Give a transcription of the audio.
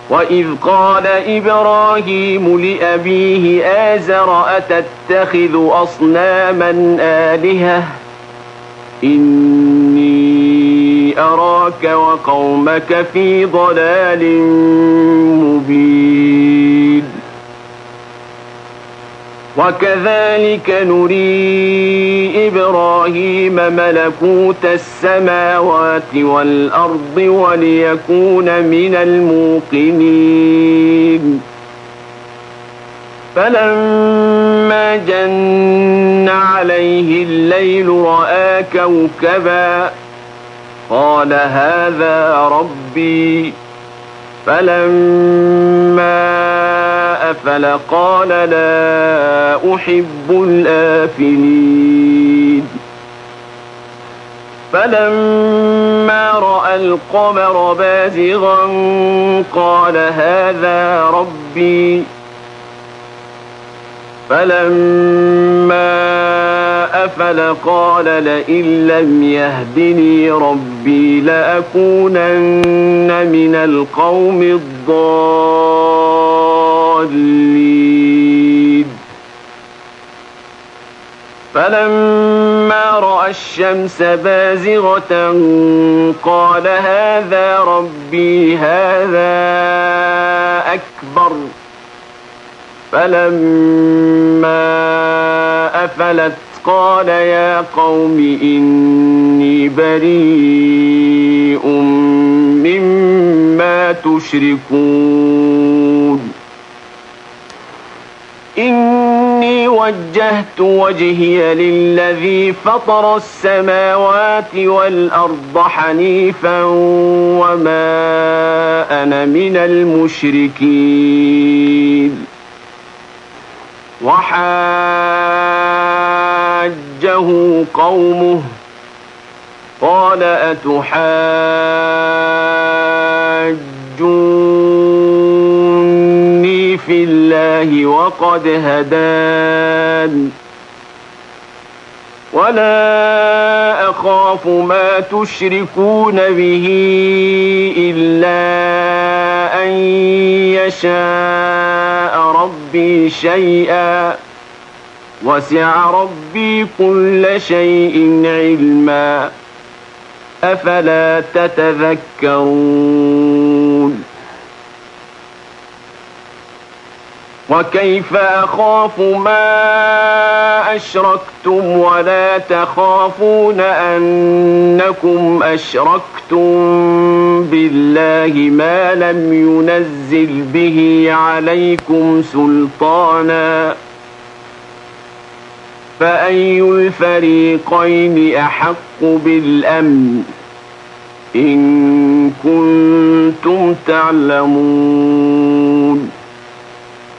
وإذ قال إبراهيم لأبيه آزر أتتخذ أصناما آلهة إني أراك وقومك في ضلال مبين وكذلك نري إبراهيم ملكوت السماوات والأرض وليكون من الموقنين فلما جن عليه الليل رأى كوكبا قال هذا ربي فلما أفل قال لا أحب الآفلين فلما رأى القمر بازغا قال هذا ربي فلما أفل قال لئن لم يهدني ربي لأكونن من القوم الضالين فلما رأى الشمس بازغة قال هذا ربي هذا أكبر فلما أفلت قال يا قوم إني بريء مما تشركون إني وجهت وجهي للذي فطر السماوات والأرض حنيفا وما أنا من المشركين وحاجه قومه قال أتحاجوني في الله وقد هدان ولا أخاف ما تشركون به إلا أن يشاء ربي شيئا وسع ربي كل شيء علما أفلا تتذكرون وكيف أخاف ما أشركتم ولا تخافون أنكم أشركتم بالله ما لم ينزل به عليكم سلطانا فأي الفريقين أحق بالأمن إن كنتم تعلمون